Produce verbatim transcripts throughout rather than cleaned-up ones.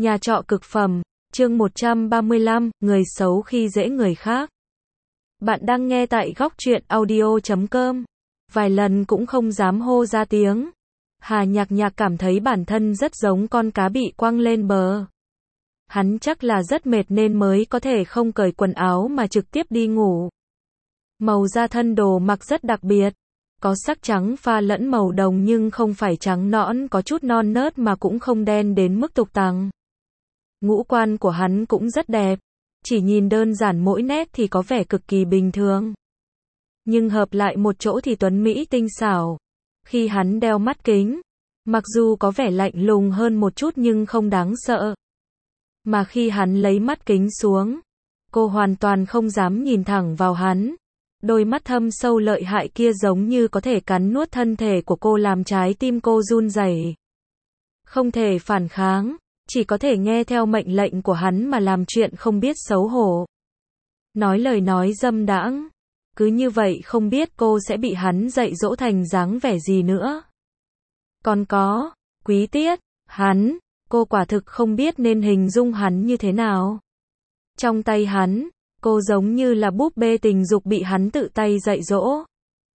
Nhà trọ cực phẩm, chương một trăm ba mươi lăm, người xấu khi dễ người khác. Bạn đang nghe tại góc truyện audio chấm com. Vài lần cũng không dám hô ra tiếng. Hà Nhạc Nhạc cảm thấy bản thân rất giống con cá bị quăng lên bờ. Hắn chắc là rất mệt nên mới có thể không cởi quần áo mà trực tiếp đi ngủ. Màu da thân đồ mặc rất đặc biệt. Có sắc trắng pha lẫn màu đồng nhưng không phải trắng nõn có chút non nớt mà cũng không đen đến mức tục tằng. Ngũ quan của hắn cũng rất đẹp. Chỉ nhìn đơn giản mỗi nét thì có vẻ cực kỳ bình thường. Nhưng hợp lại một chỗ thì tuấn mỹ tinh xảo. Khi hắn đeo mắt kính, mặc dù có vẻ lạnh lùng hơn một chút nhưng không đáng sợ. Mà khi hắn lấy mắt kính xuống, cô hoàn toàn không dám nhìn thẳng vào hắn. Đôi mắt thâm sâu lợi hại kia giống như có thể cắn nuốt thân thể của cô làm trái tim cô run rẩy. Không thể phản kháng, chỉ có thể nghe theo mệnh lệnh của hắn mà làm chuyện không biết xấu hổ. Nói lời nói dâm đãng. Cứ như vậy không biết cô sẽ bị hắn dạy dỗ thành dáng vẻ gì nữa. Còn có, Quý Tiết, hắn, cô quả thực không biết nên hình dung hắn như thế nào. Trong tay hắn, cô giống như là búp bê tình dục bị hắn tự tay dạy dỗ.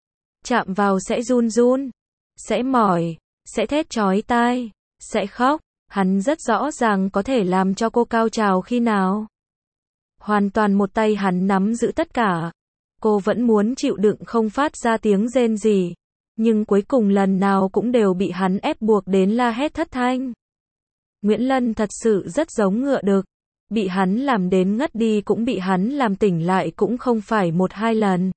Chạm vào sẽ run run, sẽ mỏi, sẽ thét chói tai, sẽ khóc, hắn rất rõ ràng có thể làm cho cô cao trào khi nào. Hoàn toàn một tay hắn nắm giữ tất cả. Cô vẫn muốn chịu đựng không phát ra tiếng rên gì, nhưng cuối cùng lần nào cũng đều bị hắn ép buộc đến la hét thất thanh. Nguyễn Lân thật sự rất giống ngựa đực. Bị hắn làm đến ngất đi cũng bị hắn làm tỉnh lại cũng không phải một hai lần.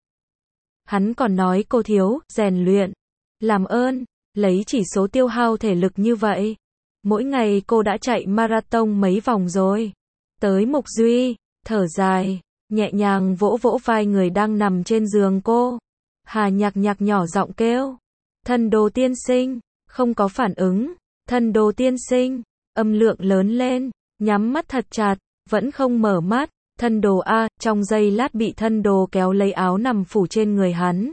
Hắn còn nói cô thiếu rèn luyện. Làm ơn, lấy chỉ số tiêu hao thể lực như vậy. Mỗi ngày cô đã chạy marathon mấy vòng rồi. Tới Mục Duy, thở dài, nhẹ nhàng vỗ vỗ vai người đang nằm trên giường cô. Hà Nhạc Nhạc nhỏ giọng kêu. Thân đồ tiên sinh, không có phản ứng. Thân đồ tiên sinh, âm lượng lớn lên. Nhắm mắt thật chặt, vẫn không mở mắt, thân đồ a, trong giây lát bị thân đồ kéo lấy áo nằm phủ trên người hắn.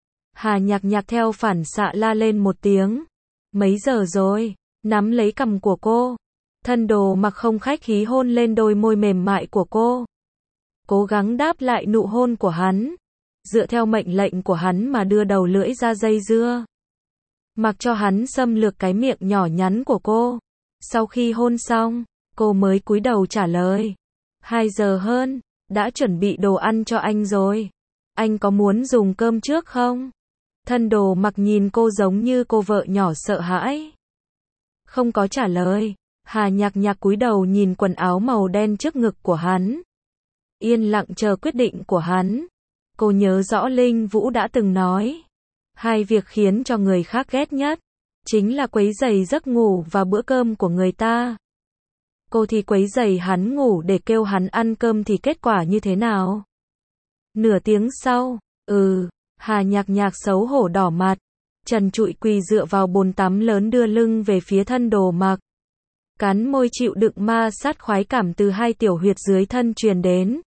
Hà Nhạc Nhạc theo phản xạ la lên một tiếng. Mấy giờ rồi, nắm lấy cằm của cô. Thân đồ mặc không khách khí hôn lên đôi môi mềm mại của cô. Cố gắng đáp lại nụ hôn của hắn. Dựa theo mệnh lệnh của hắn mà đưa đầu lưỡi ra dây dưa. Mặc cho hắn xâm lược cái miệng nhỏ nhắn của cô. Sau khi hôn xong, cô mới cúi đầu trả lời. Hai giờ hơn, đã chuẩn bị đồ ăn cho anh rồi. Anh có muốn dùng cơm trước không? Thân đồ mặc nhìn cô giống như cô vợ nhỏ sợ hãi. Không có trả lời. Hà Nhạc Nhạc cúi đầu nhìn quần áo màu đen trước ngực của hắn. Yên lặng chờ quyết định của hắn. Cô nhớ rõ Linh Vũ đã từng nói. Hai việc khiến cho người khác ghét nhất. Chính là quấy rầy giấc ngủ và bữa cơm của người ta. Cô thì quấy rầy hắn ngủ để kêu hắn ăn cơm thì kết quả như thế nào? Nửa tiếng sau, ừ, Hà Nhạc Nhạc xấu hổ đỏ mặt, trần trụi quỳ dựa vào bồn tắm lớn đưa lưng về phía thân đồ mặc. Cắn môi chịu đựng ma sát khoái cảm từ hai tiểu huyệt dưới thân truyền đến.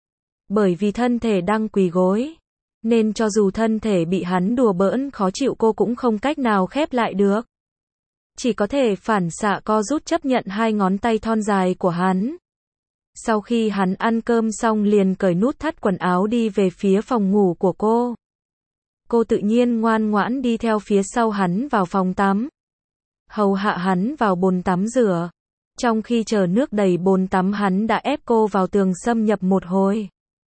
Bởi vì thân thể đang quỳ gối, nên cho dù thân thể bị hắn đùa bỡn khó chịu cô cũng không cách nào khép lại được. Chỉ có thể phản xạ co rút chấp nhận hai ngón tay thon dài của hắn. Sau khi hắn ăn cơm xong liền cởi nút thắt quần áo đi về phía phòng ngủ của cô. Cô tự nhiên ngoan ngoãn đi theo phía sau hắn vào phòng tắm. Hầu hạ hắn vào bồn tắm rửa. Trong khi chờ nước đầy bồn tắm hắn đã ép cô vào tường xâm nhập một hồi.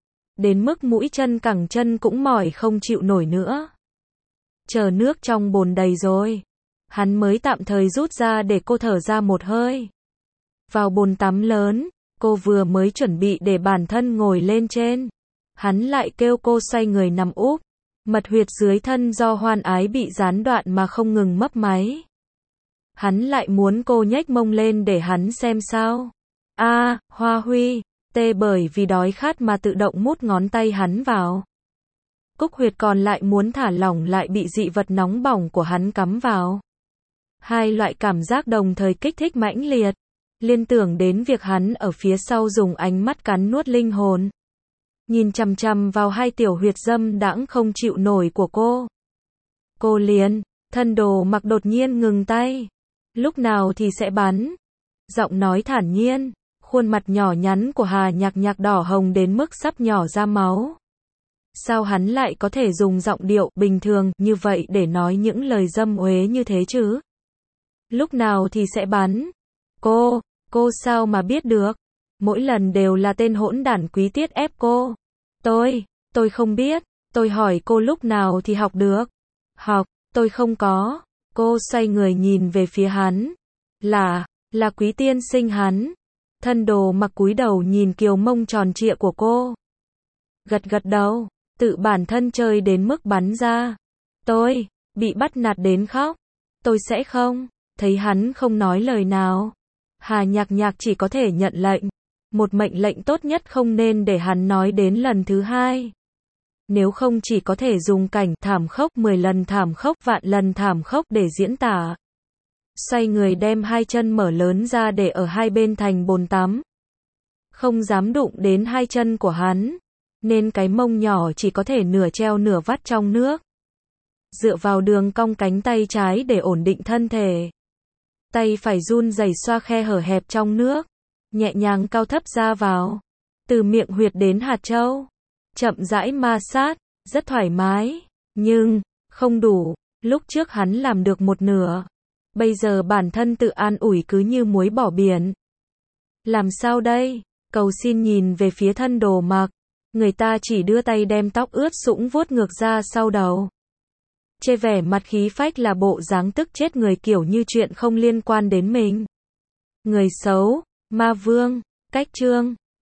Đến mức mũi chân cẳng chân cũng mỏi không chịu nổi nữa. Chờ nước trong bồn đầy rồi. Hắn mới tạm thời rút ra để cô thở ra một hơi. Vào bồn tắm lớn, cô vừa mới chuẩn bị để bản thân ngồi lên trên. Hắn lại kêu cô xoay người nằm úp. Mật huyệt dưới thân do hoan ái bị gián đoạn mà không ngừng mấp máy. Hắn lại muốn cô nhếch mông lên để hắn xem sao. A, à, Hoa Huy, tê bởi vì đói khát mà tự động mút ngón tay hắn vào. Cúc huyệt còn lại muốn thả lỏng lại bị dị vật nóng bỏng của hắn cắm vào. Hai loại cảm giác đồng thời kích thích mãnh liệt. Liên tưởng đến việc hắn ở phía sau dùng ánh mắt cắn nuốt linh hồn. Nhìn chằm chằm vào hai tiểu huyệt dâm đãng không chịu nổi của cô. Cô liền, thân đồ mặc đột nhiên ngừng tay. Lúc nào thì sẽ bắn. Giọng nói thản nhiên, khuôn mặt nhỏ nhắn của Hà Nhạc Nhạc đỏ hồng đến mức sắp nhỏ ra máu. Sao hắn lại có thể dùng giọng điệu bình thường như vậy để nói những lời dâm uế như thế chứ? Lúc nào thì sẽ bắn? Cô, cô sao mà biết được? Mỗi lần đều là tên hỗn đản Quý Tiết ép cô. Tôi, tôi không biết, tôi hỏi cô lúc nào thì học được? Học, tôi không có. Cô xoay người nhìn về phía hắn. Là, là Quý tiên sinh hắn. Thân đồ mặc cúi đầu nhìn kiều mông tròn trịa của cô. Gật gật đầu, tự bản thân chơi đến mức bắn ra. Tôi, bị bắt nạt đến khóc. Tôi sẽ không, thấy hắn không nói lời nào. Hà Nhạc Nhạc chỉ có thể nhận lệnh. Một mệnh lệnh tốt nhất không nên để hắn nói đến lần thứ hai. Nếu không chỉ có thể dùng cảnh thảm khốc mười lần thảm khốc vạn lần thảm khốc để diễn tả. Xoay người đem hai chân mở lớn ra để ở hai bên thành bồn tắm. Không dám đụng đến hai chân của hắn, nên cái mông nhỏ chỉ có thể nửa treo nửa vắt trong nước. Dựa vào đường cong cánh tay trái để ổn định thân thể. Tay phải run rẩy xoa khe hở hẹp trong nước, nhẹ nhàng cao thấp ra vào, từ miệng huyệt đến hạt châu, chậm rãi ma sát, rất thoải mái, nhưng không đủ, lúc trước hắn làm được một nửa, bây giờ bản thân tự an ủi cứ như muối bỏ biển. Làm sao đây? Cầu xin nhìn về phía thân đồ mặc, người ta chỉ đưa tay đem tóc ướt sũng vuốt ngược ra sau đầu. Chê vẻ mặt khí phách là bộ dáng tức chết người kiểu như chuyện không liên quan đến mình. Người xấu, ma vương, cách chương.